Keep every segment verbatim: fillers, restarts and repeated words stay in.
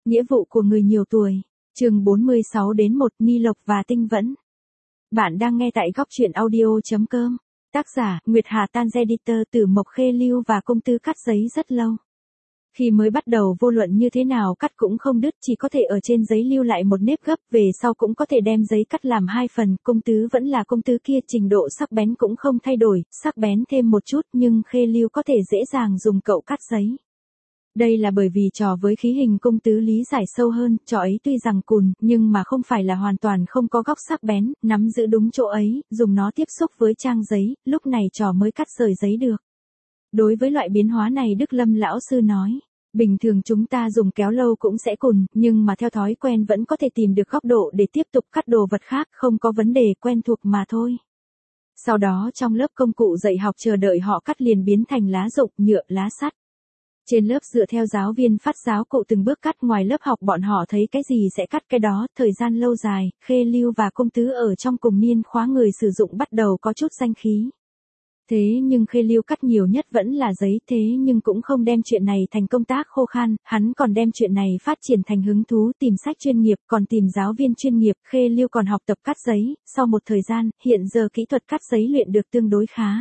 Nghĩa vụ của người nhiều tuổi. Chương bốn mươi sáu đến một Ni Lộc và Tinh Vẫn. Bạn đang nghe tại góc truyện audio chấm com. Tác giả, Nguyệt Hà Tan Editor. Từ Mộc Khê lưu và công tứ cắt giấy rất lâu. Khi mới bắt đầu vô luận như thế nào cắt cũng không đứt, chỉ có thể ở trên giấy lưu lại một nếp gấp, về sau cũng có thể đem giấy cắt làm hai phần. Công tứ vẫn là công tứ kia, trình độ sắc bén cũng không thay đổi, sắc bén thêm một chút, nhưng Khê lưu có thể dễ dàng dùng cậu cắt giấy. Đây là bởi vì trò với khí hình công tứ lý giải sâu hơn, trò ấy tuy rằng cùn, nhưng mà không phải là hoàn toàn không có góc sắc bén, nắm giữ đúng chỗ ấy, dùng nó tiếp xúc với trang giấy, lúc này trò mới cắt rời giấy được. Đối với loại biến hóa này Đức Lâm lão sư nói, bình thường chúng ta dùng kéo lâu cũng sẽ cùn, nhưng mà theo thói quen vẫn có thể tìm được góc độ để tiếp tục cắt đồ vật khác, không có vấn đề, quen thuộc mà thôi. Sau đó trong lớp công cụ dạy học chờ đợi họ cắt liền biến thành lá rụng, nhựa, lá sắt. Trên lớp dựa theo giáo viên phát giáo cụ từng bước cắt, ngoài lớp học bọn họ thấy cái gì sẽ cắt cái đó, thời gian lâu dài, Khê lưu và công tứ ở trong cùng niên khóa người sử dụng bắt đầu có chút danh khí. Thế nhưng Khê lưu cắt nhiều nhất vẫn là giấy, thế nhưng cũng không đem chuyện này thành công tác khô khan, hắn còn đem chuyện này phát triển thành hứng thú, tìm sách chuyên nghiệp, còn tìm giáo viên chuyên nghiệp. Khê lưu còn học tập cắt giấy, sau một thời gian, hiện giờ kỹ thuật cắt giấy luyện được tương đối khá.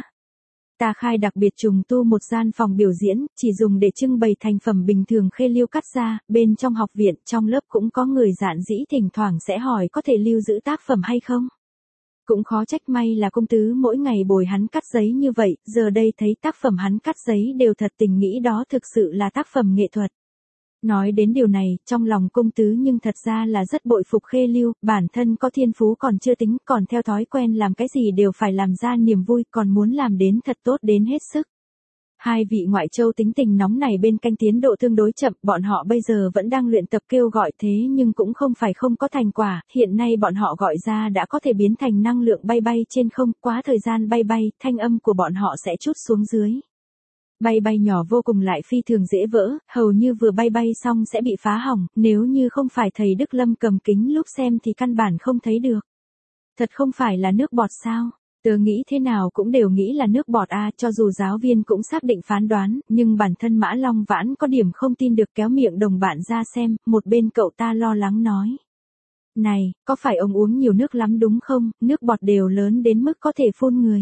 Ta khai đặc biệt trùng tu một gian phòng biểu diễn, chỉ dùng để trưng bày thành phẩm bình thường Khê lưu cắt ra, bên trong học viện, trong lớp cũng có người dạn dĩ thỉnh thoảng sẽ hỏi có thể lưu giữ tác phẩm hay không. Cũng khó trách may là công tứ mỗi ngày bồi hắn cắt giấy như vậy, giờ đây thấy tác phẩm hắn cắt giấy đều thật tình nghĩ đó thực sự là tác phẩm nghệ thuật. Nói đến điều này, trong lòng công tứ nhưng thật ra là rất bội phục Khê lưu, bản thân có thiên phú còn chưa tính, còn theo thói quen làm cái gì đều phải làm ra niềm vui, còn muốn làm đến thật tốt đến hết sức. Hai vị ngoại châu tính tình nóng này bên canh tiến độ tương đối chậm, bọn họ bây giờ vẫn đang luyện tập kêu gọi, thế nhưng cũng không phải không có thành quả, hiện nay bọn họ gọi ra đã có thể biến thành năng lượng bay bay trên không, quá thời gian bay bay, thanh âm của bọn họ sẽ trút xuống dưới. Bay bay nhỏ vô cùng lại phi thường dễ vỡ, hầu như vừa bay bay xong sẽ bị phá hỏng, nếu như không phải thầy Đức Lâm cầm kính lúc xem thì căn bản không thấy được. Thật không phải là nước bọt sao? Tớ nghĩ thế nào cũng đều nghĩ là nước bọt a, cho dù giáo viên cũng xác định phán đoán, nhưng bản thân Mã Long Vãn có điểm không tin được, kéo miệng đồng bạn ra xem, một bên cậu ta lo lắng nói. Này, có phải ông uống nhiều nước lắm đúng không, nước bọt đều lớn đến mức có thể phun người.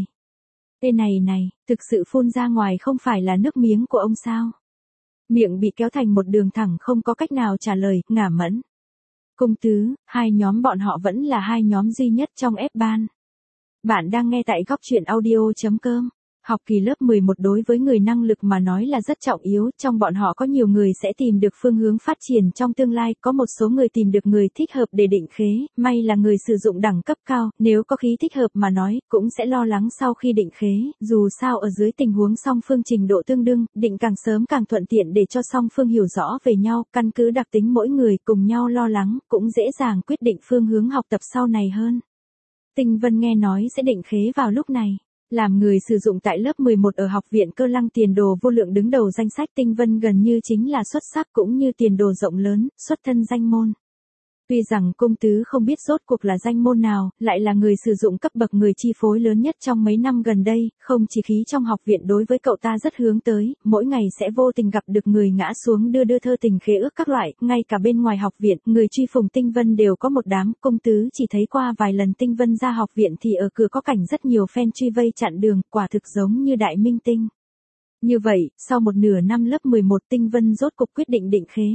Ê này này, thực sự phun ra ngoài không phải là nước miếng của ông sao? Miệng bị kéo thành một đường thẳng không có cách nào trả lời, ngả mẫn. Công tứ, hai nhóm bọn họ vẫn là hai nhóm duy nhất trong ép ban. Bạn đang nghe tại góc truyện audio chấm com. Học kỳ lớp mười một đối với người năng lực mà nói là rất trọng yếu, trong bọn họ có nhiều người sẽ tìm được phương hướng phát triển trong tương lai, có một số người tìm được người thích hợp để định khế, may là người sử dụng đẳng cấp cao, nếu có khí thích hợp mà nói, cũng sẽ lo lắng sau khi định khế, dù sao ở dưới tình huống song phương trình độ tương đương, định càng sớm càng thuận tiện để cho song phương hiểu rõ về nhau, căn cứ đặc tính mỗi người cùng nhau lo lắng, cũng dễ dàng quyết định phương hướng học tập sau này hơn. Tinh Vân nghe nói sẽ định khế vào lúc này. Làm người sử dụng tại lớp mười một ở học viện Cơ Lăng tiền đồ vô lượng đứng đầu danh sách, Tinh Vân gần như chính là xuất sắc cũng như tiền đồ rộng lớn, xuất thân danh môn. Tuy rằng công tứ không biết rốt cuộc là danh môn nào, lại là người sử dụng cấp bậc người chi phối lớn nhất trong mấy năm gần đây, không chỉ khí trong học viện đối với cậu ta rất hướng tới, mỗi ngày sẽ vô tình gặp được người ngã xuống đưa đưa thơ tình khế ước các loại, ngay cả bên ngoài học viện, người truy phùng Tinh Vân đều có một đám, công tứ chỉ thấy qua vài lần Tinh Vân ra học viện thì ở cửa có cảnh rất nhiều fan truy vây chặn đường, quả thực giống như đại minh tinh. Như vậy, sau một nửa năm lớp mười một Tinh Vân rốt cục quyết định định khế.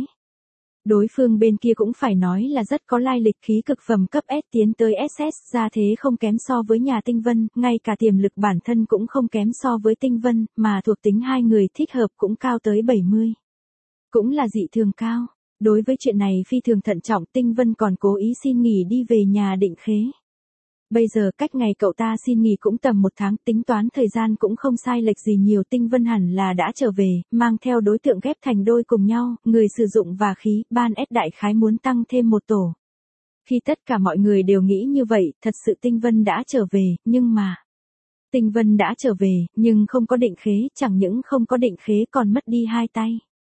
Đối phương bên kia cũng phải nói là rất có lai lịch, khí cực phẩm cấp S tiến tới ét ét, ra thế không kém so với nhà Tinh Vân, ngay cả tiềm lực bản thân cũng không kém so với Tinh Vân, mà thuộc tính hai người thích hợp cũng cao tới bảy mươi. Cũng là dị thường cao. Đối với chuyện này phi thường thận trọng, Tinh Vân còn cố ý xin nghỉ đi về nhà định khế. Bây giờ cách ngày cậu ta xin nghỉ cũng tầm một tháng, tính toán thời gian cũng không sai lệch gì nhiều, Tinh Vân hẳn là đã trở về, mang theo đối tượng ghép thành đôi cùng nhau, người sử dụng và khí, ban S đại khái muốn tăng thêm một tổ. Khi tất cả mọi người đều nghĩ như vậy, thật sự Tinh Vân đã trở về, nhưng mà... Tinh Vân đã trở về, nhưng không có định khế, chẳng những không có định khế còn mất đi hai tay.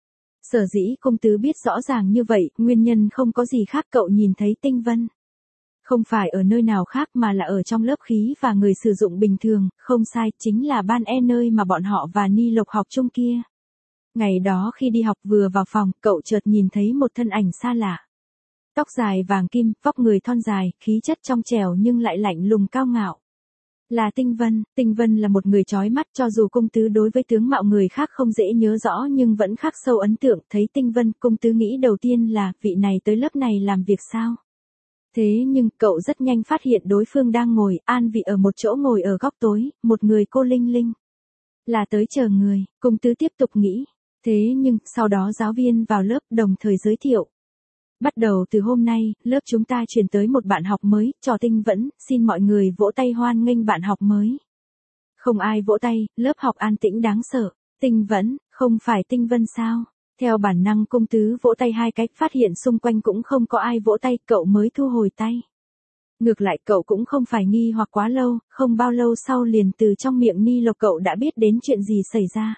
Sở dĩ công tứ biết rõ ràng như vậy, nguyên nhân không có gì khác, cậu nhìn thấy Tinh Vân. Không phải ở nơi nào khác mà là ở trong lớp khí và người sử dụng bình thường, không sai, chính là ban E nơi mà bọn họ và Ni Lộc học chung kia. Ngày đó khi đi học vừa vào phòng, cậu chợt nhìn thấy một thân ảnh xa lạ. Tóc dài vàng kim, vóc người thon dài, khí chất trong trẻo nhưng lại lạnh lùng cao ngạo. Là Tinh Vân. Tinh Vân là một người chói mắt, cho dù công tứ đối với tướng mạo người khác không dễ nhớ rõ nhưng vẫn khắc sâu ấn tượng. Thấy Tinh Vân, công tứ nghĩ đầu tiên là, vị này tới lớp này làm việc sao? Thế nhưng, cậu rất nhanh phát hiện đối phương đang ngồi, an vị ở một chỗ ngồi ở góc tối, một người cô linh linh. Là tới chờ người, công tứ tiếp tục nghĩ. Thế nhưng, sau đó giáo viên vào lớp đồng thời giới thiệu. Bắt đầu từ hôm nay, lớp chúng ta chuyển tới một bạn học mới, trò Tinh Vẫn, xin mọi người vỗ tay hoan nghênh bạn học mới. Không ai vỗ tay, lớp học an tĩnh đáng sợ. Tinh Vẫn, không phải Tinh Vân sao? Theo bản năng công tứ vỗ tay hai cách, phát hiện xung quanh cũng không có ai vỗ tay, cậu mới thu hồi tay. Ngược lại cậu cũng không phải nghi hoặc quá lâu, không bao lâu sau liền từ trong miệng Ni Lộc cậu đã biết đến chuyện gì xảy ra.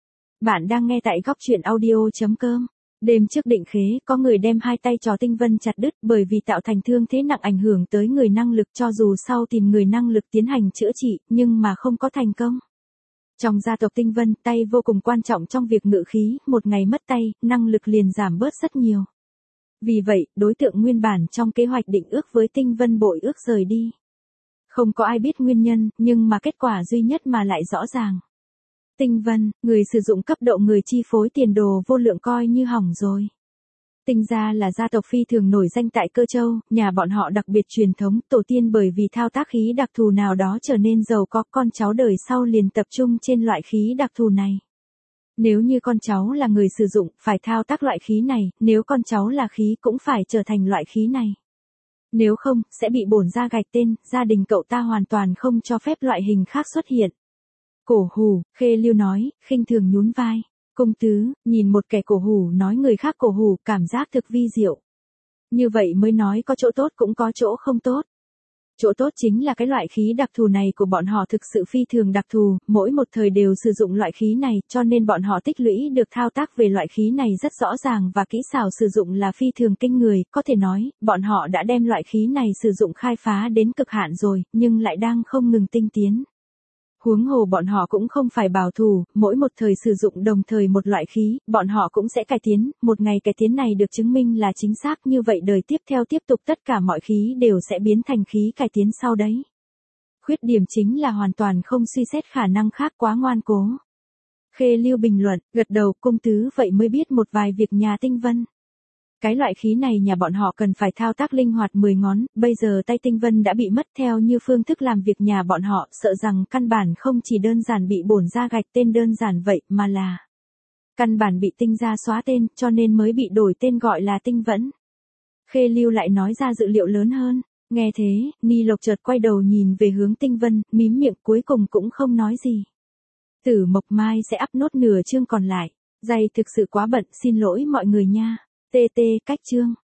Bạn đang nghe tại góc truyện audio.com. Đêm trước định khế, có người đem hai tay trò Tinh Vân chặt đứt bởi vì tạo thành thương thế nặng ảnh hưởng tới người năng lực, cho dù sau tìm người năng lực tiến hành chữa trị, nhưng mà không có thành công. Trong gia tộc Tinh Vân, tay vô cùng quan trọng trong việc ngự khí, một ngày mất tay, năng lực liền giảm bớt rất nhiều. Vì vậy, đối tượng nguyên bản trong kế hoạch định ước với Tinh Vân bội ước rời đi. Không có ai biết nguyên nhân, nhưng mà kết quả duy nhất mà lại rõ ràng. Tinh Vân, người sử dụng cấp độ người chi phối tiền đồ vô lượng coi như hỏng rồi. Tinh gia là gia tộc phi thường nổi danh tại Cơ Châu, nhà bọn họ đặc biệt truyền thống, tổ tiên bởi vì thao tác khí đặc thù nào đó trở nên giàu có, con cháu đời sau liền tập trung trên loại khí đặc thù này. Nếu như con cháu là người sử dụng, phải thao tác loại khí này, nếu con cháu là khí cũng phải trở thành loại khí này. Nếu không, sẽ bị bổn gia gạch tên, gia đình cậu ta hoàn toàn không cho phép loại hình khác xuất hiện. Cổ hủ, Khê Lưu nói, khinh thường nhún vai. Công tứ, nhìn một kẻ cổ hủ nói người khác cổ hủ, cảm giác thực vi diệu. Như vậy mới nói có chỗ tốt cũng có chỗ không tốt. Chỗ tốt chính là cái loại khí đặc thù này của bọn họ thực sự phi thường đặc thù, mỗi một thời đều sử dụng loại khí này, cho nên bọn họ tích lũy được thao tác về loại khí này rất rõ ràng và kỹ xảo sử dụng là phi thường kinh người, có thể nói, bọn họ đã đem loại khí này sử dụng khai phá đến cực hạn rồi, nhưng lại đang không ngừng tinh tiến. Huống hồ bọn họ cũng không phải bảo thủ, mỗi một thời sử dụng đồng thời một loại khí, bọn họ cũng sẽ cải tiến, một ngày cải tiến này được chứng minh là chính xác, như vậy đời tiếp theo tiếp tục tất cả mọi khí đều sẽ biến thành khí cải tiến sau đấy. Khuyết điểm chính là hoàn toàn không suy xét khả năng khác, quá ngoan cố. Khê Lưu bình luận, gật đầu, công tứ vậy mới biết một vài việc nhà Tinh Vân. Cái loại khí này nhà bọn họ cần phải thao tác linh hoạt mười ngón, bây giờ tay Tinh Vân đã bị mất theo như phương thức làm việc nhà bọn họ, sợ rằng căn bản không chỉ đơn giản bị bổn gia gạch tên đơn giản vậy, mà là căn bản bị Tinh gia xóa tên, cho nên mới bị đổi tên gọi là Tinh Vẫn. Khê Lưu lại nói ra dự liệu lớn hơn. Nghe thế, Ni Lộc chợt quay đầu nhìn về hướng Tinh Vân, mím miệng cuối cùng cũng không nói gì. Tử Mộc mai sẽ up nốt nửa chương còn lại. Dày thực sự quá bận, xin lỗi mọi người nha. tê tê cách chương.